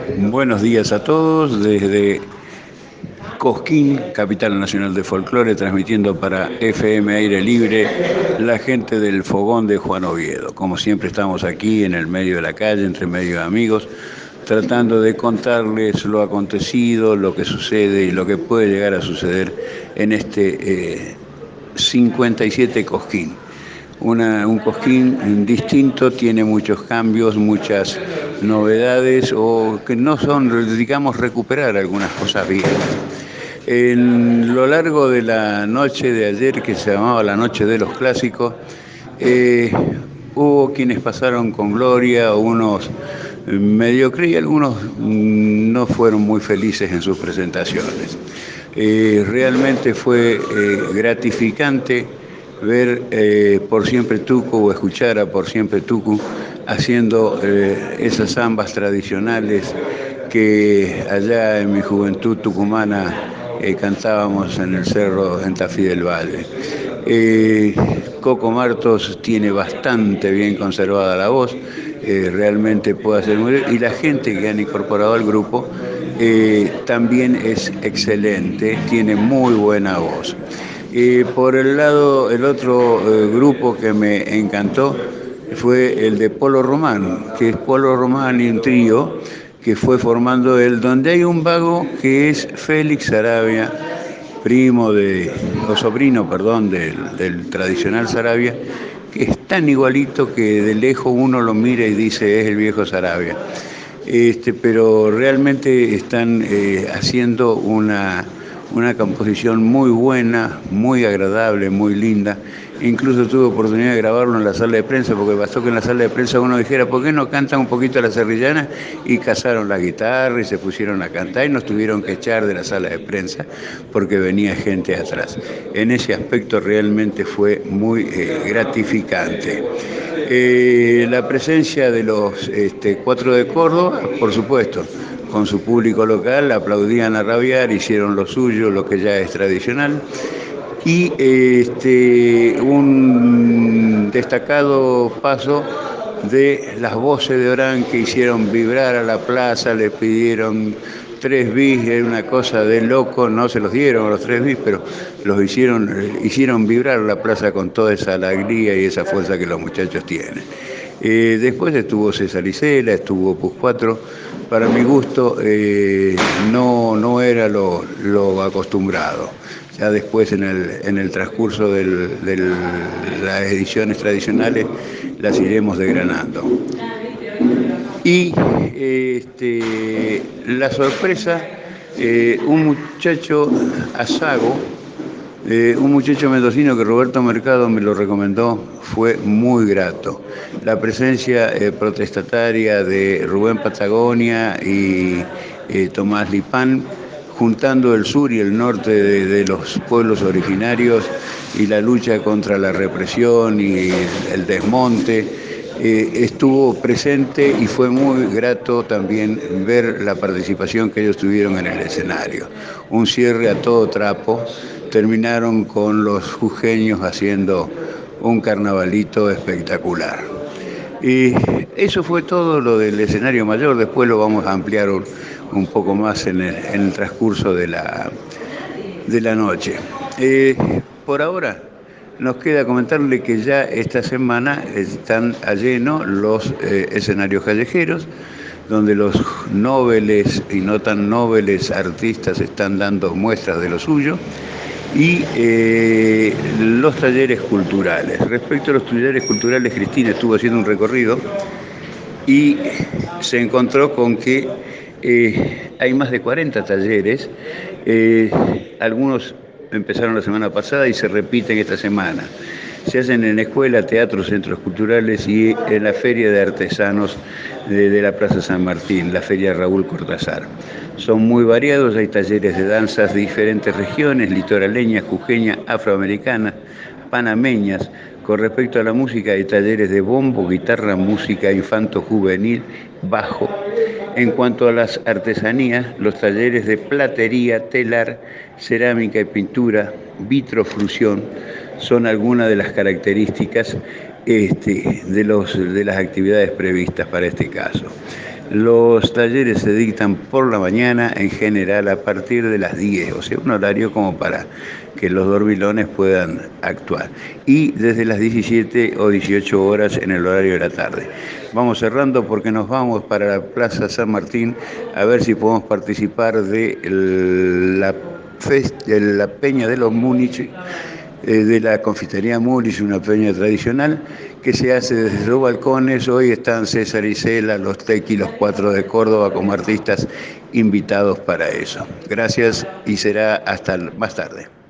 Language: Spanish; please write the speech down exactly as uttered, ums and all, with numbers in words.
Buenos días a todos desde Cosquín, capital nacional de folclore, transmitiendo para F M Aire Libre, la gente del Fogón de Juan Oviedo. Como siempre estamos aquí en el medio de la calle, entre medio de amigos, tratando de contarles lo acontecido, lo que sucede y lo que puede llegar a suceder en este eh, cincuenta y siete Cosquín. Una, un Cosquín distinto, tiene muchos cambios, muchas novedades o que no son, digamos, recuperar algunas cosas viejas. En lo largo de la noche de ayer, que se llamaba la Noche de los Clásicos, eh, hubo quienes pasaron con gloria, unos mediocres y algunos no fueron muy felices en sus presentaciones. Eh, realmente fue eh, gratificante ver eh, Por Siempre Tucu o escuchar a Por Siempre Tucu haciendo eh, esas zambas tradicionales que allá en mi juventud tucumana eh, cantábamos en el cerro en Tafí del Valle. Eh, Coco Martos tiene bastante bien conservada la voz, eh, realmente puede hacer muy bien, y la gente que han incorporado al grupo eh, también es excelente, tiene muy buena voz. Eh, por el lado, el otro eh, grupo que me encantó fue el de Polo Román, que es Polo Román y un trío que fue formando él, donde hay un vago que es Félix Saravia, primo de, o sobrino, perdón, del, del tradicional Saravia, que es tan igualito que de lejos uno lo mira y dice es el viejo Saravia. Este, pero realmente están eh, haciendo una, una composición muy buena, muy agradable, muy linda. Incluso tuve oportunidad de grabarlo en la sala de prensa, porque bastó que en la sala de prensa uno dijera, ¿por qué no cantan un poquito la serrillana? Y cazaron la guitarra y se pusieron a cantar y nos tuvieron que echar de la sala de prensa porque venía gente atrás. En ese aspecto realmente fue muy eh, gratificante. Eh, la presencia de los este, cuatro de Córdoba, por supuesto, con su público local, aplaudían a rabiar, hicieron lo suyo, lo que ya es tradicional. Y este, un destacado paso de las voces de Orán que hicieron vibrar a la plaza, le pidieron tres bis, era una cosa de loco, no se los dieron a los tres bis, pero los hicieron, hicieron vibrar la plaza con toda esa alegría y esa fuerza que los muchachos tienen. Eh, después estuvo César Isela, estuvo Opus cuatro, para mi gusto eh, no, no era lo, lo acostumbrado. Ya después en el, en el transcurso de las ediciones tradicionales las iremos desgranando. Y este, la sorpresa, eh, un muchacho Asago, eh, un muchacho mendocino que Roberto Mercado me lo recomendó, fue muy grato. La presencia eh, protestataria de Rubén Patagonia y eh, Tomás Lipán, juntando el sur y el norte de, de los pueblos originarios y la lucha contra la represión y el desmonte, eh, estuvo presente y fue muy grato también ver la participación que ellos tuvieron en el escenario. Un cierre a todo trapo, terminaron con los jujeños haciendo un carnavalito espectacular. Y eso fue todo lo del escenario mayor, después lo vamos a ampliar un, un poco más en el, en el transcurso de la, de la noche. Eh, por ahora nos queda comentarle que ya esta semana están a lleno los eh, escenarios callejeros, donde los nobles y no tan nobles artistas están dando muestras de lo suyo, y eh, los talleres culturales. Respecto a los talleres culturales, Cristina estuvo haciendo un recorrido y se encontró con que eh, hay más de cuarenta talleres, eh, algunos empezaron la semana pasada y se repiten esta semana. Se hacen en escuela, teatros, centros culturales y en la Feria de Artesanos de, de la Plaza San Martín, la Feria Raúl Cortázar. Son muy variados, hay talleres de danzas de diferentes regiones, litoraleñas, jujeñas, afroamericanas, panameñas. Con respecto a la música, hay talleres de bombo, guitarra, música infanto-juvenil, bajo. En cuanto a las artesanías, los talleres de platería, telar, cerámica y pintura, vitroflusión, son algunas de las características este, de, los, de las actividades previstas para este caso. Los talleres se dictan por la mañana, en general a partir de las diez, o sea, un horario como para que los dormilones puedan actuar. Y desde las diecisiete o dieciocho horas en el horario de la tarde. Vamos cerrando porque nos vamos para la Plaza San Martín a ver si podemos participar de la, fest de la Peña de los Múnich, de la confitería Múnich, una peña tradicional que se hace desde los balcones. Hoy están César Isela, los Tequi, los Cuatro de Córdoba como artistas invitados para eso. Gracias y será hasta más tarde.